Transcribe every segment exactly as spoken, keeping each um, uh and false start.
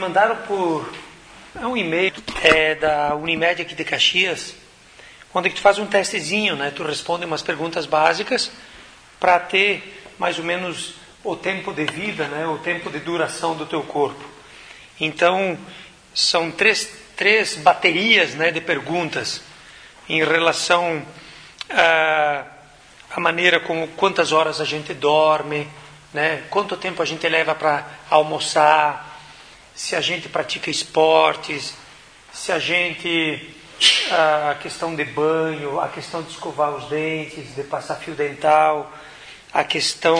Mandaram por é um e-mail é, da Unimed aqui de Caxias, onde tu faz um testezinho, né? Tu responde umas perguntas básicas para ter mais ou menos o tempo de vida, né? O tempo de duração do teu corpo. Então, são três, três baterias, né, de perguntas em relação a, a maneira como, quantas horas a gente dorme, né? Quanto tempo a gente leva para almoçar, se a gente pratica esportes, se a gente, a questão de banho, a questão de escovar os dentes, de passar fio dental, a questão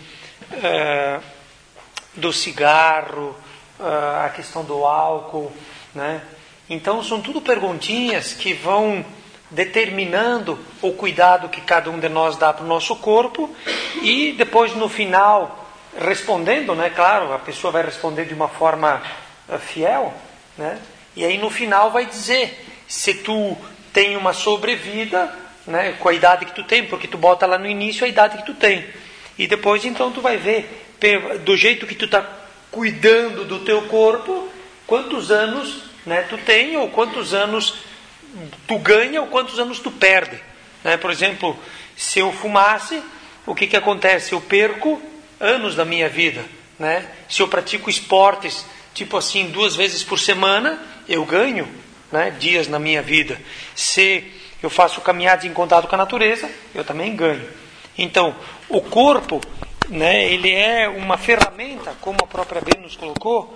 uh, do cigarro, uh, a questão do álcool, né? Então são tudo perguntinhas que vão determinando o cuidado que cada um de nós dá para o nosso corpo e depois no final respondendo, né? Claro, a pessoa vai responder de uma forma uh, fiel, né? E aí no final vai dizer se tu tem uma sobrevida, né? Com a idade que tu tem, porque tu bota lá no início a idade que tu tem. E depois então tu vai ver do jeito que tu está cuidando do teu corpo, quantos anos, né, tu tem, ou quantos anos tu ganha, ou quantos anos tu perde, né? Por exemplo, se eu fumasse, o que que acontece? Eu perco anos da minha vida, né? Se eu pratico esportes, tipo assim, duas vezes por semana, eu ganho, né, dias na minha vida. Se eu faço caminhadas em contato com a natureza, eu também ganho. Então, o corpo, né, ele é uma ferramenta, como a própria Bíblia nos colocou,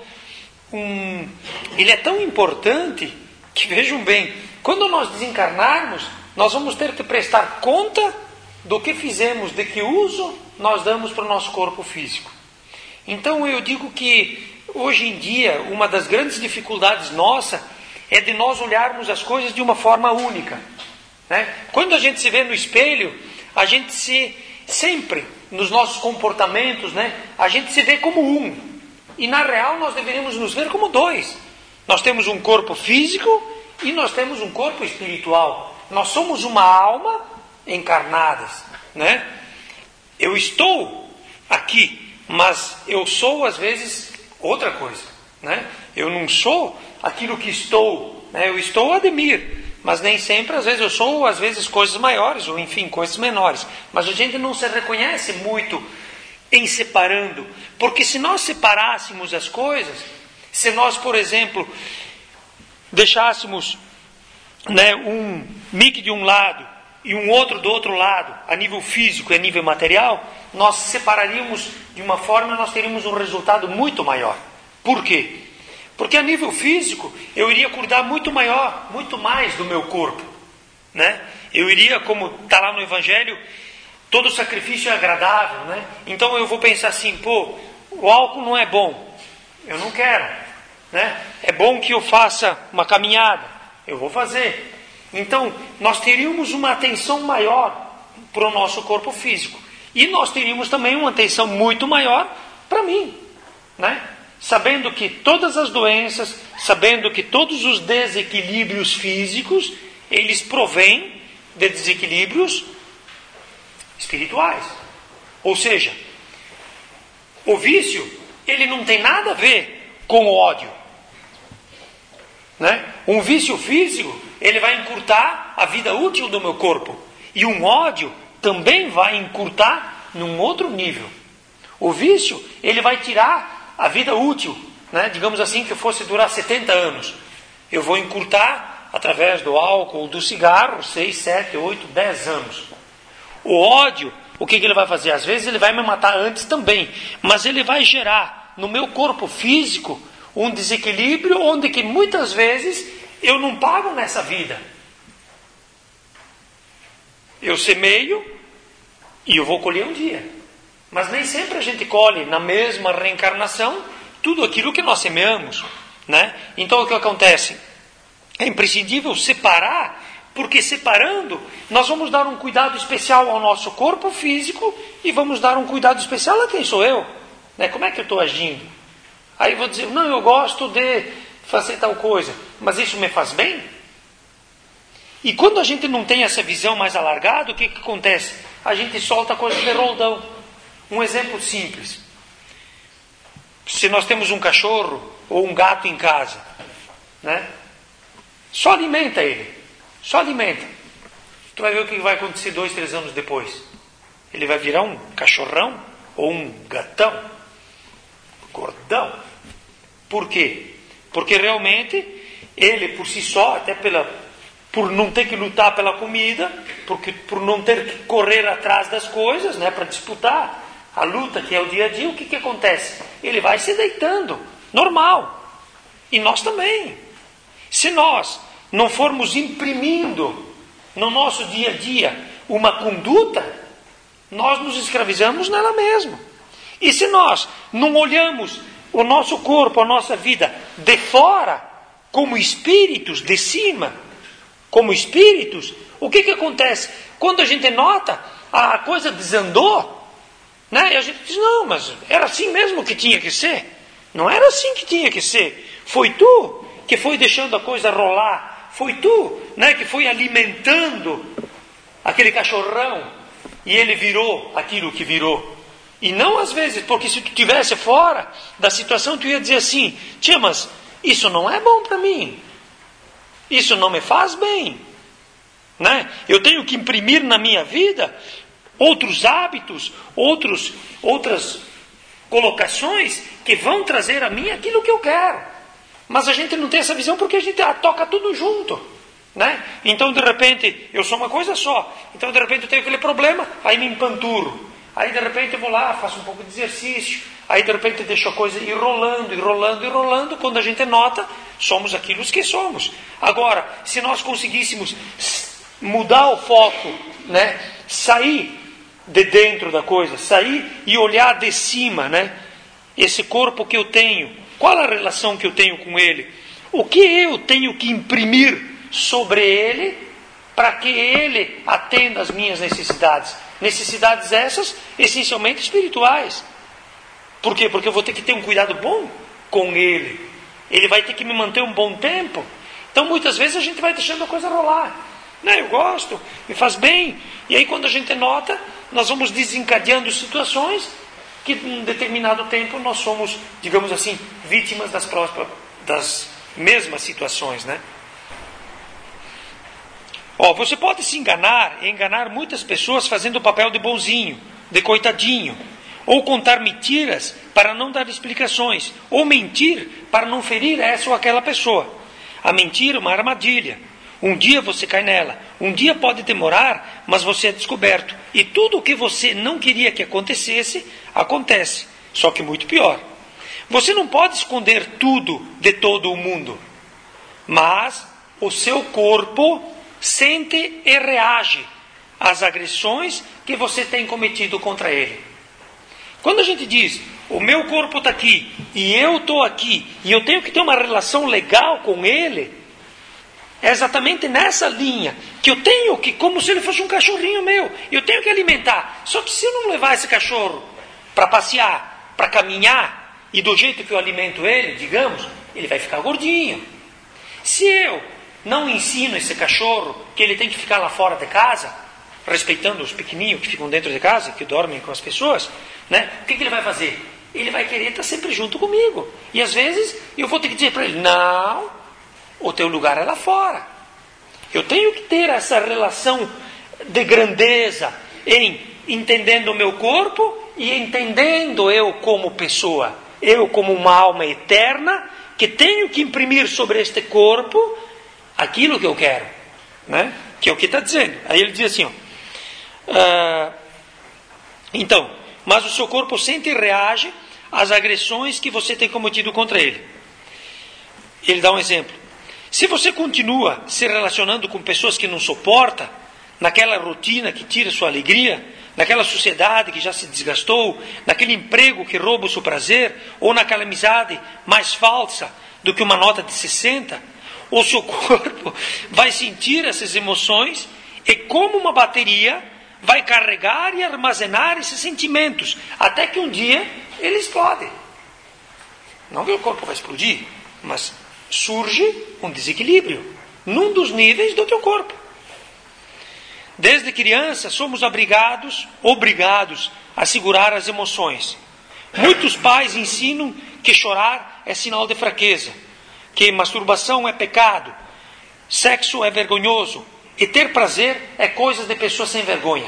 um, ele é tão importante que, vejam bem, quando nós desencarnarmos, nós vamos ter que prestar conta do que fizemos, de que uso nós damos para o nosso corpo físico. Então eu digo que hoje em dia uma das grandes dificuldades nossa é de nós olharmos as coisas de uma forma única, né? Quando a gente se vê no espelho, a gente se sempre nos nossos comportamentos, né, a gente se vê como um, e na real nós deveríamos nos ver como dois. Nós temos um corpo físico e nós temos um corpo espiritual. Nós somos uma alma encarnadas, né? Eu estou aqui, mas eu sou às vezes outra coisa, né? Eu não sou aquilo que estou, né? Eu estou Ademir, mas nem sempre, às vezes eu sou, às vezes coisas maiores, ou enfim, coisas menores. Mas a gente não se reconhece muito em separando, porque se nós separássemos as coisas, se nós, por exemplo, deixássemos, né, um mic de um lado e um outro do outro lado, a nível físico e a nível material, nós separaríamos de uma forma, nós teríamos um resultado muito maior. Por quê? Porque a nível físico, eu iria cuidar muito maior, muito mais do meu corpo, né? Eu iria, como está lá no Evangelho, todo sacrifício é agradável, né? Então eu vou pensar assim, pô, o álcool não é bom, eu não quero, né? É bom que eu faça uma caminhada, eu vou fazer. Então, nós teríamos uma atenção maior para o nosso corpo físico. E nós teríamos também uma atenção muito maior para mim, né? Sabendo que todas as doenças, sabendo que todos os desequilíbrios físicos, eles provêm de desequilíbrios espirituais. Ou seja, o vício, ele não tem nada a ver com o ódio, né? Um vício físico, ele vai encurtar a vida útil do meu corpo. E um ódio também vai encurtar num outro nível. O vício, ele vai tirar a vida útil, né? Digamos assim, que fosse durar setenta anos. Eu vou encurtar, através do álcool, do cigarro, seis, sete, oito, dez anos. O ódio, o que, que ele vai fazer? Às vezes ele vai me matar antes também, mas ele vai gerar no meu corpo físico um desequilíbrio onde que muitas vezes eu não pago nessa vida. Eu semeio e eu vou colher um dia. Mas nem sempre a gente colhe na mesma reencarnação tudo aquilo que nós semeamos, né? Então o que acontece? É imprescindível separar, porque separando nós vamos dar um cuidado especial ao nosso corpo físico e vamos dar um cuidado especial a quem sou eu, né? Como é que eu estou agindo? Aí eu vou dizer, não, eu gosto de fazer tal coisa, mas isso me faz bem? E quando a gente não tem essa visão mais alargada, o que, que acontece? A gente solta coisas de roldão. Um exemplo simples. Se nós temos um cachorro ou um gato em casa, né? Só alimenta ele, só alimenta. Tu vai ver o que vai acontecer dois, três anos depois. Ele vai virar um cachorrão ou um gatão, gordão. Por quê? Porque realmente ele por si só, até pela, por não ter que lutar pela comida, porque, por não ter que correr atrás das coisas, né, para disputar a luta que é o dia a dia, o que, que acontece? Ele vai se deitando, normal. E nós também. Se nós não formos imprimindo no nosso dia a dia uma conduta, nós nos escravizamos nela mesma. E se nós não olhamos o nosso corpo, a nossa vida de fora, como espíritos de cima, como espíritos, o que que acontece? Quando a gente nota, a coisa desandou, né? E a gente diz, não, mas era assim mesmo que tinha que ser. Não era assim que tinha que ser. Foi tu que foi deixando a coisa rolar. Foi tu, né, que foi alimentando aquele cachorrão e ele virou aquilo que virou. E não às vezes, porque se tu estivesse fora da situação, tu ia dizer assim, tia, mas isso não é bom para mim. Isso não me faz bem. Né? Eu tenho que imprimir na minha vida outros hábitos, outros, outras colocações que vão trazer a mim aquilo que eu quero. Mas a gente não tem essa visão porque a gente toca tudo junto. Né? Então de repente, eu sou uma coisa só. Então de repente eu tenho aquele problema, aí me empanturo. Aí de repente eu vou lá, faço um pouco de exercício. Aí de repente eu deixo a coisa ir rolando, ir rolando, ir rolando. Quando a gente nota, somos aquilo que somos. Agora, se nós conseguíssemos mudar o foco, né? Sair de dentro da coisa, sair e olhar de cima, né? Esse corpo que eu tenho, qual a relação que eu tenho com ele? O que eu tenho que imprimir sobre ele para que ele atenda às minhas necessidades? Necessidades essas, essencialmente espirituais. Por quê? Porque eu vou ter que ter um cuidado bom com ele. Ele vai ter que me manter um bom tempo. Então muitas vezes a gente vai deixando a coisa rolar. Né? Eu gosto, me faz bem. E aí quando a gente nota, nós vamos desencadeando situações que em um determinado tempo nós somos, digamos assim, vítimas das, próprias, das mesmas situações, né? Ó, você pode se enganar e enganar muitas pessoas fazendo o papel de bonzinho, de coitadinho, ou contar mentiras para não dar explicações, ou mentir para não ferir essa ou aquela pessoa. A mentira é uma armadilha. Um dia você cai nela, um dia pode demorar, mas você é descoberto. E tudo o que você não queria que acontecesse, acontece, só que muito pior. Você não pode esconder tudo de todo o mundo, mas o seu corpo sente e reage às agressões que você tem cometido contra ele. Quando a gente diz, o meu corpo está aqui, e eu estou aqui, e eu tenho que ter uma relação legal com ele, é exatamente nessa linha que eu tenho que, como se ele fosse um cachorrinho meu, eu tenho que alimentar. Só que se eu não levar esse cachorro para passear, para caminhar, e do jeito que eu alimento ele, digamos, ele vai ficar gordinho. Se eu não ensino esse cachorro que ele tem que ficar lá fora de casa, respeitando os pequenininhos que ficam dentro de casa, que dormem com as pessoas, né? O que, que ele vai fazer? Ele vai querer estar sempre junto comigo. E às vezes eu vou ter que dizer para ele, não, o teu lugar é lá fora. Eu tenho que ter essa relação de grandeza em entendendo o meu corpo e entendendo eu como pessoa, eu como uma alma eterna, que tenho que imprimir sobre este corpo aquilo que eu quero, né? Que é o que está dizendo. Aí ele diz assim, ó, uh, então, mas o seu corpo sente e reage às agressões que você tem cometido contra ele. Ele dá um exemplo. Se você continua se relacionando com pessoas que não suporta, naquela rotina que tira sua alegria, naquela sociedade que já se desgastou, naquele emprego que rouba o seu prazer, ou naquela amizade mais falsa do que uma nota de sessenta, o seu corpo vai sentir essas emoções e, como uma bateria, vai carregar e armazenar esses sentimentos, até que um dia ele explode. Não que o corpo vai explodir, mas surge um desequilíbrio num dos níveis do teu corpo. Desde criança somos obrigados, obrigados a segurar as emoções. Muitos pais ensinam que chorar é sinal de fraqueza, que masturbação é pecado, sexo é vergonhoso e ter prazer é coisa de pessoas sem vergonha.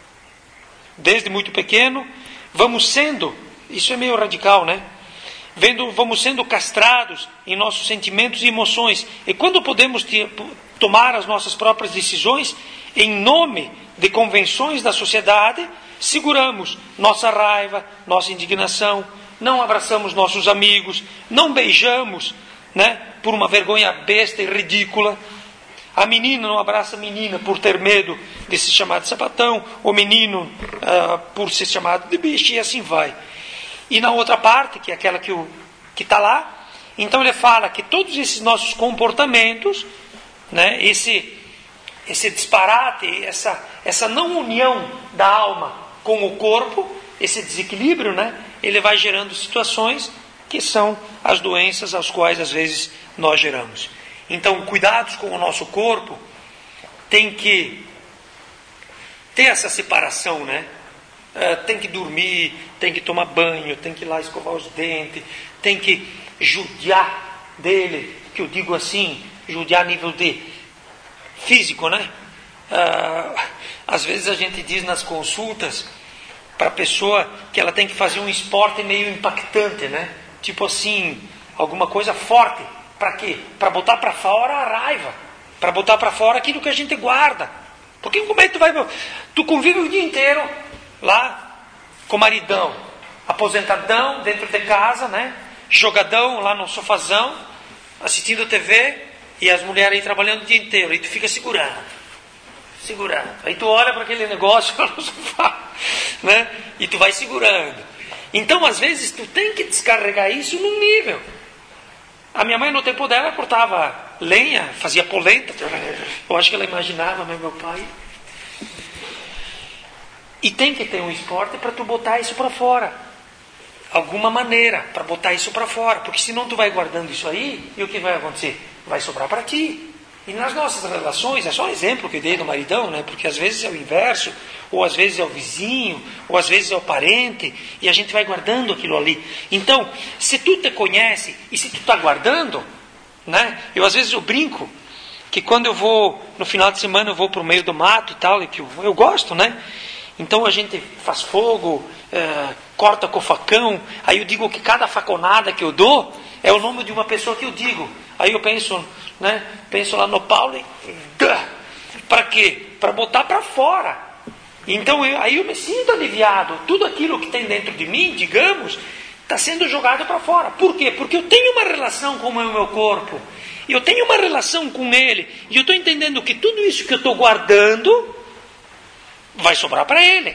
Desde muito pequeno, vamos sendo, isso é meio radical, né? Vendo, vamos sendo castrados em nossos sentimentos e emoções. E quando podemos ter, tomar as nossas próprias decisões, em nome de convenções da sociedade, seguramos nossa raiva, nossa indignação, não abraçamos nossos amigos, não beijamos, né, por uma vergonha besta e ridícula. A menina não abraça a menina por ter medo de ser chamado de sapatão, o menino uh, por ser chamado de bicho, e assim vai. E na outra parte, que é aquela que que está lá, então ele fala que todos esses nossos comportamentos, né, esse, esse disparate, essa, essa não união da alma com o corpo, esse desequilíbrio, né, ele vai gerando situações que são as doenças às quais às vezes nós geramos. Então, cuidados com o nosso corpo tem que ter essa separação, né? Uh, tem que dormir, tem que tomar banho, tem que ir lá escovar os dentes, tem que judiar dele, que eu digo assim, judiar a nível de físico, né? Uh, às vezes a gente diz nas consultas para a pessoa que ela tem que fazer um esporte meio impactante, né? Tipo assim, alguma coisa forte. Para quê? Para botar para fora a raiva, para botar para fora aquilo que a gente guarda. Porque como é que tu vai... Tu convive o dia inteiro lá com o maridão, aposentadão, dentro de casa, né? Jogadão lá no sofazão, assistindo T V, e as mulheres aí trabalhando o dia inteiro, e tu fica segurando, segurando. Aí tu olha para aquele negócio lá no sofá, né? E tu vai segurando. Então, às vezes, tu tem que descarregar isso num nível. A minha mãe, no tempo dela, cortava lenha, fazia polenta. Eu acho que ela imaginava, mas meu pai... E tem que ter um esporte para tu botar isso para fora. Alguma maneira para botar isso para fora. Porque senão tu vai guardando isso aí, e o que vai acontecer? Vai sobrar para ti. E nas nossas relações, é só um exemplo que eu dei do maridão, né? Porque às vezes é o inverso, ou às vezes é o vizinho, ou às vezes é o parente, e a gente vai guardando aquilo ali. Então, se tu te conhece, e se tu está guardando, né? Eu às vezes eu brinco, que quando eu vou, no final de semana eu vou para o meio do mato e tal, e que eu, eu gosto, né? Então a gente faz fogo, é, corta com facão, aí eu digo que cada faconada que eu dou é o nome de uma pessoa que eu digo. Aí eu penso, né, penso lá no Paulo e... Para quê? Para botar para fora. Então eu, aí eu me sinto aliviado. Tudo aquilo que tem dentro de mim, digamos, está sendo jogado para fora. Por quê? Porque eu tenho uma relação com o meu corpo. Eu tenho uma relação com ele. E eu estou entendendo que tudo isso que eu estou guardando vai sobrar para ele.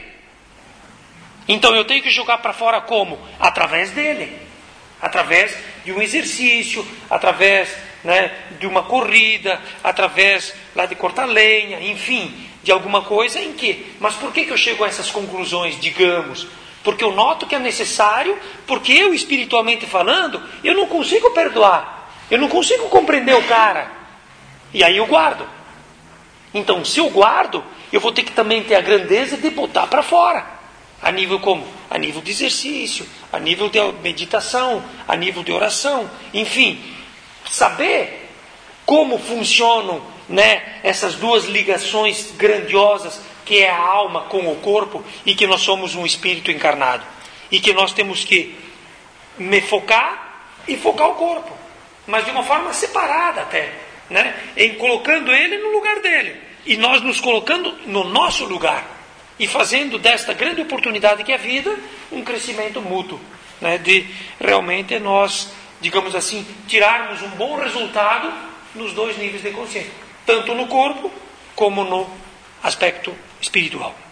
Então eu tenho que jogar para fora como? Através dele. Através de um exercício, através, né, de uma corrida, através lá de cortar lenha, enfim, de alguma coisa em que... Mas por que que eu chego a essas conclusões, digamos? Porque eu noto que é necessário, porque eu, espiritualmente falando, eu não consigo perdoar, eu não consigo compreender o cara. E aí eu guardo. Então, se eu guardo, eu vou ter que também ter a grandeza de botar para fora. A nível como? A nível de exercício, a nível de meditação, a nível de oração. Enfim, saber como funcionam, né, essas duas ligações grandiosas, que é a alma com o corpo, e que nós somos um espírito encarnado. E que nós temos que me focar e focar o corpo. Mas de uma forma separada até, né? Em colocando ele no lugar dele. E nós nos colocando no nosso lugar. E fazendo desta grande oportunidade que é a vida, um crescimento mútuo. Né? De realmente nós, digamos assim, tirarmos um bom resultado nos dois níveis de consciência. Tanto no corpo, como no aspecto espiritual.